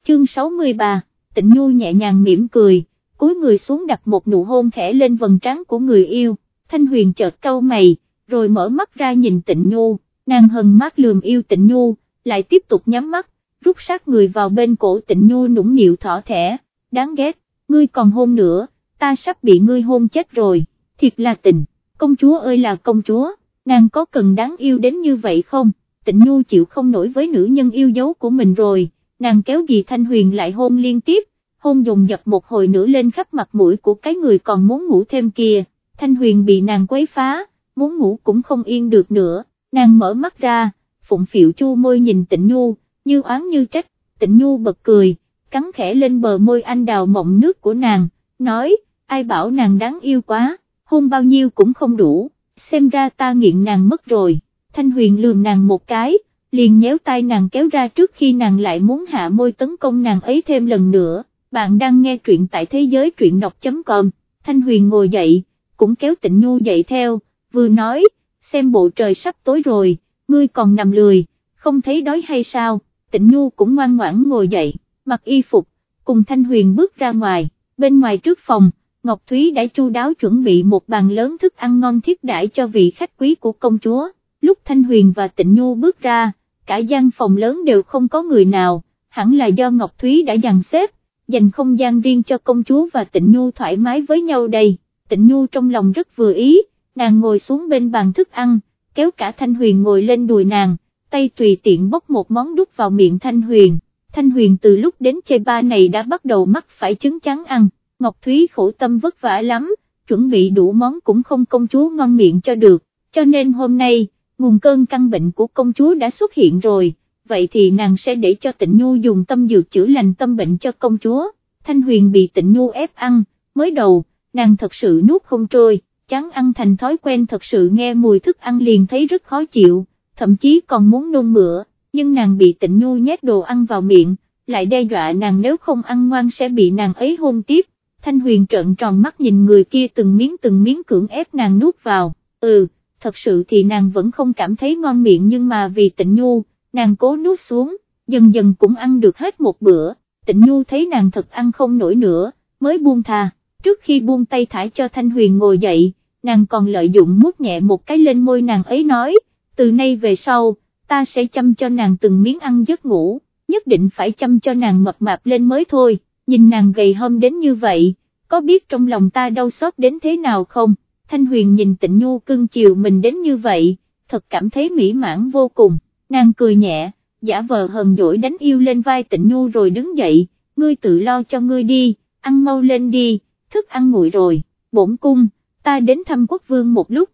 chương 63, Tịnh Nhu nhẹ nhàng mỉm cười, cúi người xuống đặt một nụ hôn khẽ lên vầng trán của người yêu. Thanh Huyền chợt cau mày, rồi mở mắt ra nhìn Tịnh Nhu, nàng hờn mắt lườm yêu Tịnh Nhu, lại tiếp tục nhắm mắt, rút sát người vào bên cổ Tịnh Nhu nũng nịu thỏ thẻ, đáng ghét, ngươi còn hôn nữa, ta sắp bị ngươi hôn chết rồi, thiệt là tình, công chúa ơi là công chúa, nàng có cần đáng yêu đến như vậy không? Tịnh Nhu chịu không nổi với nữ nhân yêu dấu của mình rồi, nàng kéo dì Thanh Huyền lại hôn liên tiếp, hôn dồn dập một hồi nữa lên khắp mặt mũi của cái người còn muốn ngủ thêm kia. Thanh Huyền bị nàng quấy phá, muốn ngủ cũng không yên được nữa, nàng mở mắt ra, phụng phịu chu môi nhìn Tịnh Nhu, như oán như trách. Tịnh Nhu bật cười, cắn khẽ lên bờ môi anh đào mọng nước của nàng, nói, ai bảo nàng đáng yêu quá, hôn bao nhiêu cũng không đủ, xem ra ta nghiện nàng mất rồi. Thanh Huyền lườm nàng một cái, liền nhéo tay nàng kéo ra trước khi nàng lại muốn hạ môi tấn công nàng ấy thêm lần nữa. Bạn đang nghe truyện tại thế giới truyện đọc.com. Thanh Huyền ngồi dậy, cũng kéo Tịnh Nhu dậy theo, vừa nói, xem bộ trời sắp tối rồi, ngươi còn nằm lười, không thấy đói hay sao? Tịnh Nhu cũng ngoan ngoãn ngồi dậy, mặc y phục, cùng Thanh Huyền bước ra ngoài. Bên ngoài trước phòng, Ngọc Thúy đã chu đáo chuẩn bị một bàn lớn thức ăn ngon thiết đãi cho vị khách quý của công chúa. Lúc Thanh Huyền và Tịnh Nhu bước ra, cả gian phòng lớn đều không có người nào, hẳn là do Ngọc Thúy đã dàn xếp, dành không gian riêng cho công chúa và Tịnh Nhu thoải mái với nhau đây. Tịnh Nhu trong lòng rất vừa ý, nàng ngồi xuống bên bàn thức ăn, kéo cả Thanh Huyền ngồi lên đùi nàng, tay tùy tiện bóc một món đút vào miệng Thanh Huyền. Thanh Huyền từ lúc đến chơi ba này đã bắt đầu mắc phải chứng chán ăn, Ngọc Thúy khổ tâm vất vả lắm, chuẩn bị đủ món cũng không công chúa ngon miệng cho được, cho nên hôm nay, nguồn cơn căn bệnh của công chúa đã xuất hiện rồi, vậy thì nàng sẽ để cho Tịnh Nhu dùng tâm dược chữa lành tâm bệnh cho công chúa. Thanh Huyền bị Tịnh Nhu ép ăn, mới đầu, nàng thật sự nuốt không trôi, chán ăn thành thói quen, thật sự nghe mùi thức ăn liền thấy rất khó chịu, thậm chí còn muốn nôn mửa, nhưng nàng bị Tịnh Nhu nhét đồ ăn vào miệng, lại đe dọa nàng nếu không ăn ngoan sẽ bị nàng ấy hôn tiếp. Thanh Huyền trợn tròn mắt nhìn người kia từng miếng cưỡng ép nàng nuốt vào, thật sự thì nàng vẫn không cảm thấy ngon miệng, nhưng mà vì Tịnh Nhu, nàng cố nuốt xuống, dần dần cũng ăn được hết một bữa. Tịnh Nhu thấy nàng thật ăn không nổi nữa, mới buông thà. Trước khi buông tay thả cho Thanh Huyền ngồi dậy, nàng còn lợi dụng mút nhẹ một cái lên môi nàng ấy, nói, từ nay về sau, ta sẽ chăm cho nàng từng miếng ăn giấc ngủ, nhất định phải chăm cho nàng mập mạp lên mới thôi. Nhìn nàng gầy hông đến như vậy, có biết trong lòng ta đau xót đến thế nào không? Thanh Huyền nhìn Tịnh Nhu cưng chiều mình đến như vậy, thật cảm thấy mỹ mãn vô cùng, nàng cười nhẹ, giả vờ hờn dỗi đánh yêu lên vai Tịnh Nhu rồi đứng dậy, ngươi tự lo cho ngươi đi, ăn mau lên đi, thức ăn nguội rồi. Bổn cung, ta đến thăm quốc vương một lúc,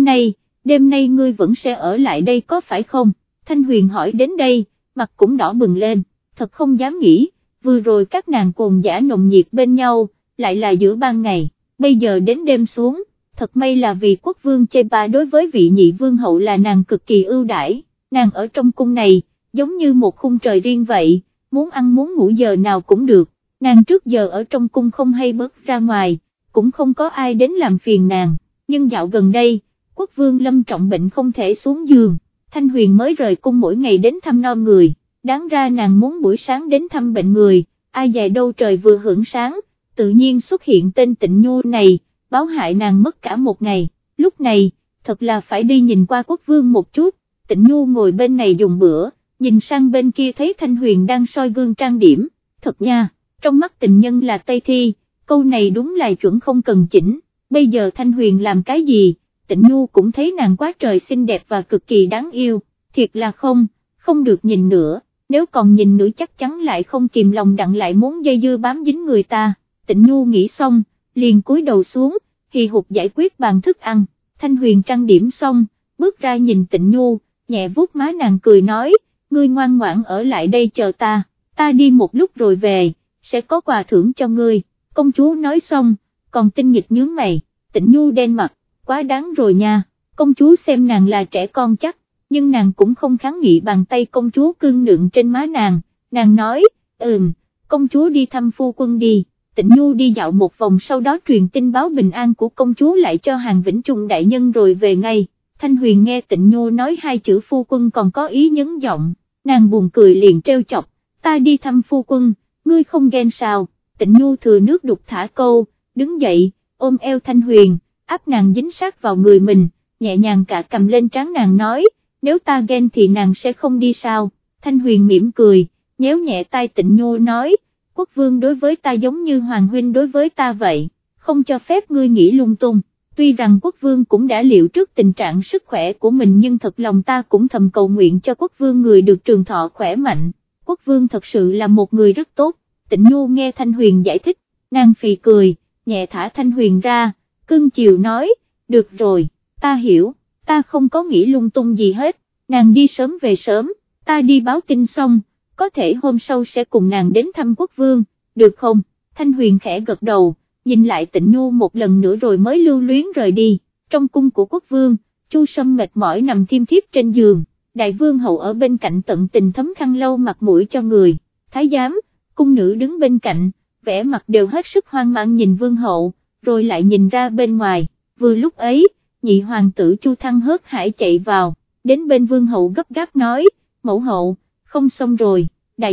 đêm nay ngươi vẫn sẽ ở lại đây có phải không? Thanh Huyền hỏi đến đây, mặt cũng đỏ bừng lên, thật không dám nghĩ, vừa rồi các nàng cồn dã nồng nhiệt bên nhau, lại là giữa ban ngày, bây giờ đến đêm xuống, thật may là vì quốc vương Chepa đối với vị nhị vương hậu là nàng cực kỳ ưu đãi, nàng ở trong cung này, giống như một khung trời riêng vậy, muốn ăn muốn ngủ giờ nào cũng được, nàng trước giờ ở trong cung không hay bước ra ngoài, cũng không có ai đến làm phiền nàng, nhưng dạo gần đây, quốc vương lâm trọng bệnh không thể xuống giường, Thanh Huyền mới rời cung mỗi ngày đến thăm nom người, đáng ra nàng muốn buổi sáng đến thăm bệnh người, ai dè đâu trời vừa hưởng sáng, tự nhiên xuất hiện tên Tịnh Nhu này, báo hại nàng mất cả một ngày, lúc này, thật là phải đi nhìn qua quốc vương một chút. Tịnh Nhu ngồi bên này dùng bữa, nhìn sang bên kia thấy Thanh Huyền đang soi gương trang điểm, thật nha, trong mắt tình nhân là Tây Thi, câu này đúng là chuẩn không cần chỉnh, bây giờ Thanh Huyền làm cái gì, Tịnh Nhu cũng thấy nàng quá trời xinh đẹp và cực kỳ đáng yêu, thiệt là không được nhìn nữa, nếu còn nhìn nữa chắc chắn lại không kìm lòng đặng lại muốn dây dưa bám dính người ta. Tịnh Nhu nghĩ xong, liền cúi đầu xuống, hì hục giải quyết bàn thức ăn. Thanh Huyền trang điểm xong, bước ra nhìn Tịnh Nhu, nhẹ vuốt má nàng cười nói, ngươi ngoan ngoãn ở lại đây chờ ta đi một lúc rồi về, sẽ có quà thưởng cho ngươi. Công chúa nói xong, còn tinh nghịch nhướng mày, Tịnh Nhu đen mặt, quá đáng rồi nha, công chúa xem nàng là trẻ con chắc, nhưng nàng cũng không kháng nghị bàn tay công chúa cưng nựng trên má nàng nói, công chúa đi thăm phu quân đi. Tịnh Nhu đi dạo một vòng sau đó truyền tin báo bình an của công chúa lại cho Hàn Vĩnh Trung đại nhân rồi về ngay. Thanh Huyền nghe Tịnh Nhu nói hai chữ phu quân còn có ý nhấn giọng, nàng buồn cười liền trêu chọc, ta đi thăm phu quân, ngươi không ghen sao? Tịnh Nhu thừa nước đục thả câu, đứng dậy, ôm eo Thanh Huyền, áp nàng dính sát vào người mình, nhẹ nhàng cả cầm lên trán nàng nói, nếu ta ghen thì nàng sẽ không đi sao? Thanh Huyền mỉm cười, nhéo nhẹ tai Tịnh Nhu nói, quốc vương đối với ta giống như hoàng huynh đối với ta vậy, không cho phép ngươi nghĩ lung tung. Tuy rằng quốc vương cũng đã liệu trước tình trạng sức khỏe của mình nhưng thật lòng ta cũng thầm cầu nguyện cho quốc vương người được trường thọ khỏe mạnh, quốc vương thật sự là một người rất tốt. Tịnh Nhu nghe Thanh Huyền giải thích, nàng phì cười, nhẹ thả Thanh Huyền ra, cưng chiều nói, được rồi, ta hiểu, ta không có nghĩ lung tung gì hết, nàng đi sớm về sớm, ta đi báo tin xong, có thể hôm sau sẽ cùng nàng đến thăm quốc vương, được không? Thanh Huyền khẽ gật đầu, nhìn lại Tịnh Nhu một lần nữa rồi mới lưu luyến rời đi. Trong cung của quốc vương, Chu Sâm mệt mỏi nằm thiêm thiếp trên giường, đại vương hậu ở bên cạnh tận tình thấm khăn lau mặt mũi cho người, thái giám, cung nữ đứng bên cạnh, vẻ mặt đều hết sức hoang mang nhìn vương hậu, rồi lại nhìn ra bên ngoài. Vừa lúc ấy, nhị hoàng tử Chu Thăng hớt hải chạy vào, đến bên vương hậu gấp gáp nói, mẫu hậu, không xong rồi,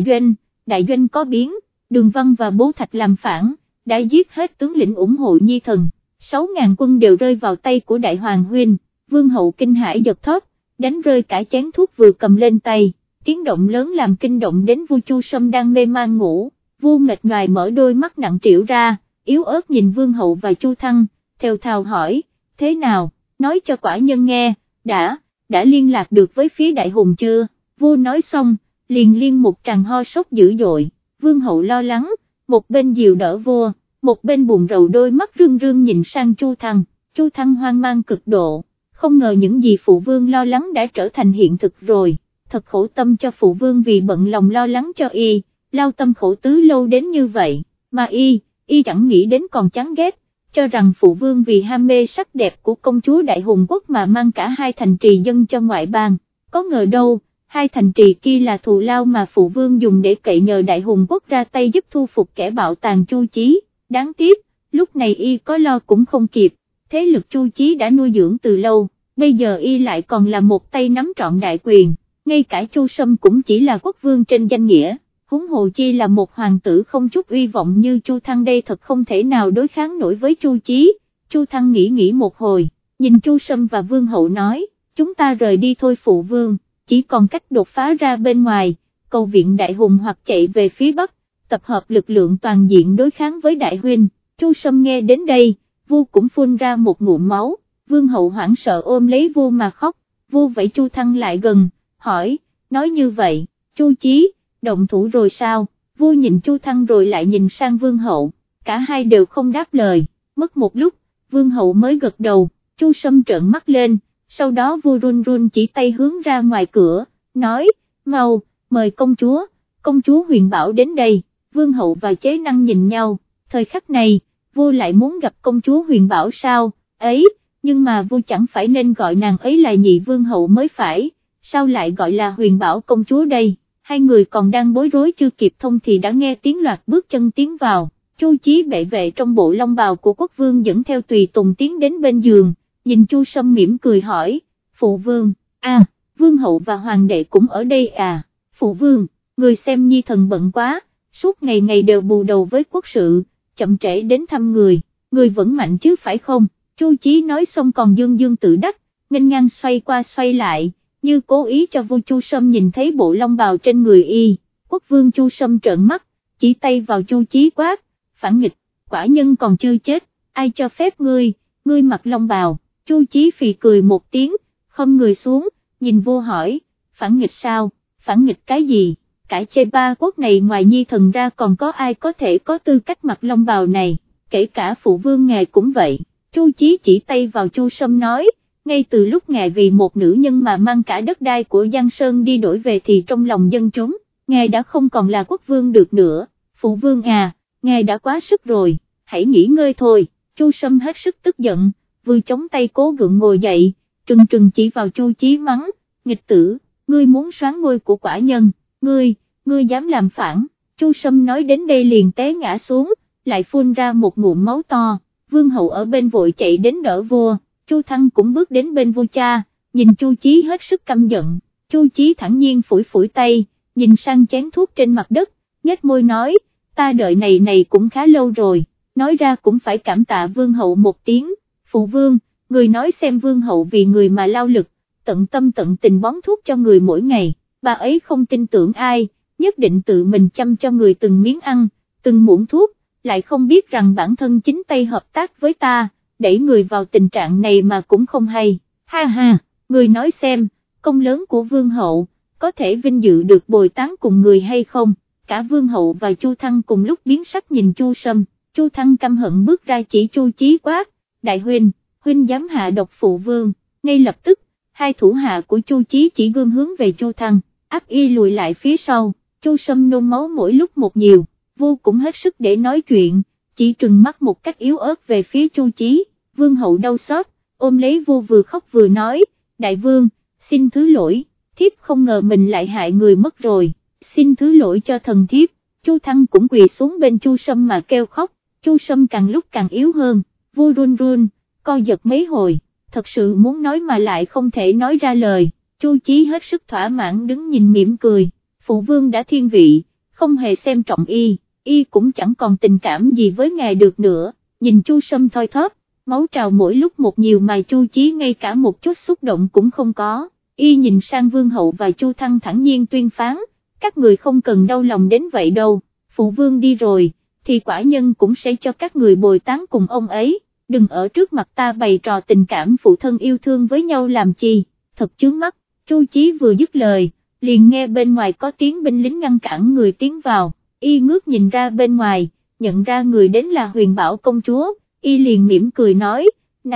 đại doanh có biến, Đường Văn và Bố Thạch làm phản, đã giết hết tướng lĩnh ủng hộ Nhi thần, 6.000 quân đều rơi vào tay của đại hoàng huynh. Vương hậu kinh hãi giật thót, đánh rơi cả chén thuốc vừa cầm lên tay, tiếng động lớn làm kinh động đến vua Chu Sâm đang mê man ngủ. Vua mệt nhoài mở đôi mắt nặng trĩu ra, yếu ớt nhìn vương hậu và Chu Thăng, thều thào hỏi, thế nào, nói cho quả nhân nghe, đã liên lạc được với phía đại hùng chưa? Vua nói xong, liền liên một tràng ho sốt dữ dội, vương hậu lo lắng, một bên dìu đỡ vua, một bên buồn rầu đôi mắt rưng rưng nhìn sang Chu Thăng. Chu Thăng hoang mang cực độ, không ngờ những gì phụ vương lo lắng đã trở thành hiện thực rồi, thật khổ tâm cho phụ vương vì bận lòng lo lắng cho y, lao tâm khổ tứ lâu đến như vậy, mà y chẳng nghĩ đến còn chán ghét, cho rằng phụ vương vì ham mê sắc đẹp của công chúa Đại Hùng Quốc mà mang cả hai thành trì dâng cho ngoại bang, có ngờ đâu, hai thành trì kia là thù lao mà phụ vương dùng để cậy nhờ Đại Hùng Quốc ra tay giúp thu phục kẻ bạo tàn Chu Chí, đáng tiếc, lúc này y có lo cũng không kịp, thế lực Chu Chí đã nuôi dưỡng từ lâu, bây giờ y lại còn là một tay nắm trọn đại quyền, ngay cả Chu Sâm cũng chỉ là quốc vương trên danh nghĩa. Huống hồ chi là một hoàng tử không chút uy vọng như Chu Thăng đây thật không thể nào đối kháng nổi với Chu Chí. Chu Thăng nghĩ một hồi, nhìn Chu Sâm và vương hậu nói, chúng ta rời đi thôi phụ vương, chỉ còn cách đột phá ra bên ngoài, cầu viện đại hùng hoặc chạy về phía bắc, tập hợp lực lượng toàn diện đối kháng với đại huynh. Chu Sâm nghe đến đây, vua cũng phun ra một ngụm máu, vương hậu hoảng sợ ôm lấy vua mà khóc, vua vẫy Chu Thăng lại gần, hỏi, nói như vậy, Chu Chí động thủ rồi sao? Vua nhìn Chu Thăng rồi lại nhìn sang vương hậu, cả hai đều không đáp lời, mất một lúc, vương hậu mới gật đầu. Chu Sâm trợn mắt lên, sau đó vua run run chỉ tay hướng ra ngoài cửa, nói, mau, mời công chúa Huyền Bảo đến đây. Vương hậu và Chế Năng nhìn nhau, thời khắc này, vua lại muốn gặp công chúa Huyền Bảo sao, ấy, nhưng mà vua chẳng phải nên gọi nàng ấy là nhị vương hậu mới phải, sao lại gọi là Huyền Bảo công chúa đây? Hai người còn đang bối rối chưa kịp thông thì đã nghe tiếng loạt bước chân tiến vào, Chu Chí bệ vệ trong bộ long bào của quốc vương dẫn theo tùy tùng tiến đến bên giường, nhìn Chu Sâm mỉm cười hỏi, phụ vương, vương hậu và hoàng đệ cũng ở đây à? Phụ vương, người xem nhi thần bận quá, suốt ngày ngày đều bù đầu với quốc sự, chậm trễ đến thăm người vẫn mạnh chứ phải không? Chu Chí nói xong còn dương dương tự đắc, nghênh ngang xoay qua xoay lại, như cố ý cho vua Chu Sâm nhìn thấy bộ long bào trên người y. Quốc vương Chu Sâm trợn mắt, chỉ tay vào Chu Chí quát, phản nghịch, quả nhân còn chưa chết, ai cho phép ngươi mặc long bào? Chu Chí phì cười một tiếng, khom người xuống, nhìn vua hỏi, phản nghịch sao? Phản nghịch cái gì? Cả chê ba quốc này ngoài nhi thần ra còn có ai có thể có tư cách mặc long bào này, kể cả phụ vương ngài cũng vậy. Chu Chí chỉ tay vào Chu Sâm nói, ngay từ lúc ngài vì một nữ nhân mà mang cả đất đai của Giang Sơn đi đổi về thì trong lòng dân chúng, ngài đã không còn là quốc vương được nữa. Phụ vương à, ngài đã quá sức rồi, hãy nghỉ ngơi thôi. Chu Sâm hết sức tức giận, vừa chống tay cố gượng ngồi dậy, trừng trừng chỉ vào Chu Chí mắng, nghịch tử, ngươi muốn soán ngôi của quả nhân, ngươi dám làm phản. Chu Sâm nói đến đây liền té ngã xuống, lại phun ra một ngụm máu to. Vương hậu ở bên vội chạy đến đỡ vua. Chu Thăng cũng bước đến bên vua cha, nhìn Chu Chí hết sức căm giận. Chu Chí thản nhiên phủi phủi tay, nhìn sang chén thuốc trên mặt đất, nhếch môi nói, ta đợi này cũng khá lâu rồi, nói ra cũng phải cảm tạ vương hậu một tiếng. Phụ vương, người nói xem vương hậu vì người mà lao lực, tận tâm tận tình bón thuốc cho người mỗi ngày, bà ấy không tin tưởng ai, nhất định tự mình chăm cho người từng miếng ăn, từng muỗng thuốc, lại không biết rằng bản thân chính tay hợp tác với ta, đẩy người vào tình trạng này mà cũng không hay. Ha ha, người nói xem, công lớn của vương hậu, có thể vinh dự được bồi tán cùng người hay không? Cả vương hậu và Chu Thăng cùng lúc biến sắc nhìn Chu Sâm. Chu Thăng căm hận bước ra chỉ Chu Chí quát, đại huynh dám hạ độc phụ vương. Ngay lập tức, hai thủ hạ của Chu Chí chỉ gươm hướng về Chu Thăng, áp y lùi lại phía sau. Chu Sâm nôn máu mỗi lúc một nhiều, vô cũng hết sức để nói chuyện, chỉ trừng mắt một cách yếu ớt về phía Chu Chí. Vương hậu đau xót, ôm lấy vô vừa khóc vừa nói, đại vương, xin thứ lỗi, thiếp không ngờ mình lại hại người mất rồi, xin thứ lỗi cho thần thiếp. Chu Thăng cũng quỳ xuống bên Chu Sâm mà kêu khóc. Chu Sâm càng lúc càng yếu hơn, vô run run, co giật mấy hồi, thật sự muốn nói mà lại không thể nói ra lời. Chu Chí hết sức thỏa mãn đứng nhìn mỉm cười, phụ vương đã thiên vị, không hề xem trọng y cũng chẳng còn tình cảm gì với ngài được nữa. Nhìn Chu Sâm thoi thóp, máu trào mỗi lúc một nhiều mà Chu Chí ngay cả một chút xúc động cũng không có. Y nhìn sang vương hậu và Chu Thăng thản nhiên tuyên phán, các người không cần đau lòng đến vậy đâu, phụ vương đi rồi, thì quả nhân cũng sẽ cho các người bồi tán cùng ông ấy, đừng ở trước mặt ta bày trò tình cảm phụ thân yêu thương với nhau làm chi, thật chướng mắt. Chu Chí vừa dứt lời, liền nghe bên ngoài có tiếng binh lính ngăn cản người tiến vào, y ngước nhìn ra bên ngoài, nhận ra người đến là Huyền Bảo công chúa, y liền mỉm cười nói,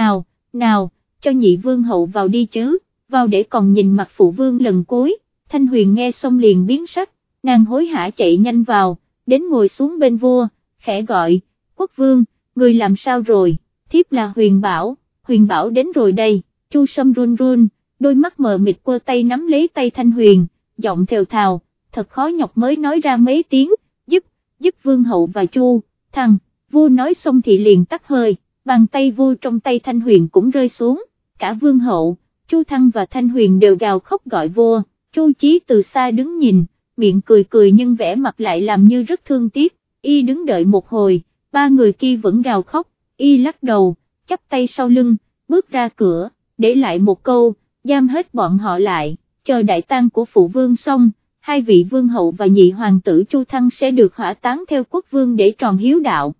nào, cho nhị vương hậu vào đi chứ, vào để còn nhìn mặt phụ vương lần cuối. Thanh Huyền nghe xong liền biến sắc, nàng hối hả chạy nhanh vào, đến ngồi xuống bên vua, khẽ gọi, quốc vương, người làm sao rồi? Thiếp là Huyền Bảo đến rồi đây. Chu Sâm run run, đôi mắt mờ mịt quơ tay nắm lấy tay Thanh Huyền, giọng thều thào, thật khó nhọc mới nói ra mấy tiếng, giúp vương hậu và Chu Thăng. Vua nói xong thì liền tắt hơi, bàn tay vua trong tay Thanh Huyền cũng rơi xuống, cả vương hậu, Chu Thăng và Thanh Huyền đều gào khóc gọi vua. Chu Chí từ xa đứng nhìn, miệng cười nhưng vẻ mặt lại làm như rất thương tiếc. Y đứng đợi một hồi, ba người kia vẫn gào khóc, y lắc đầu, chắp tay sau lưng, bước ra cửa, để lại một câu, giam hết bọn họ lại, chờ đại tang của phụ vương xong, hai vị vương hậu và nhị hoàng tử Chu Thăng sẽ được hỏa táng theo quốc vương để tròn hiếu đạo.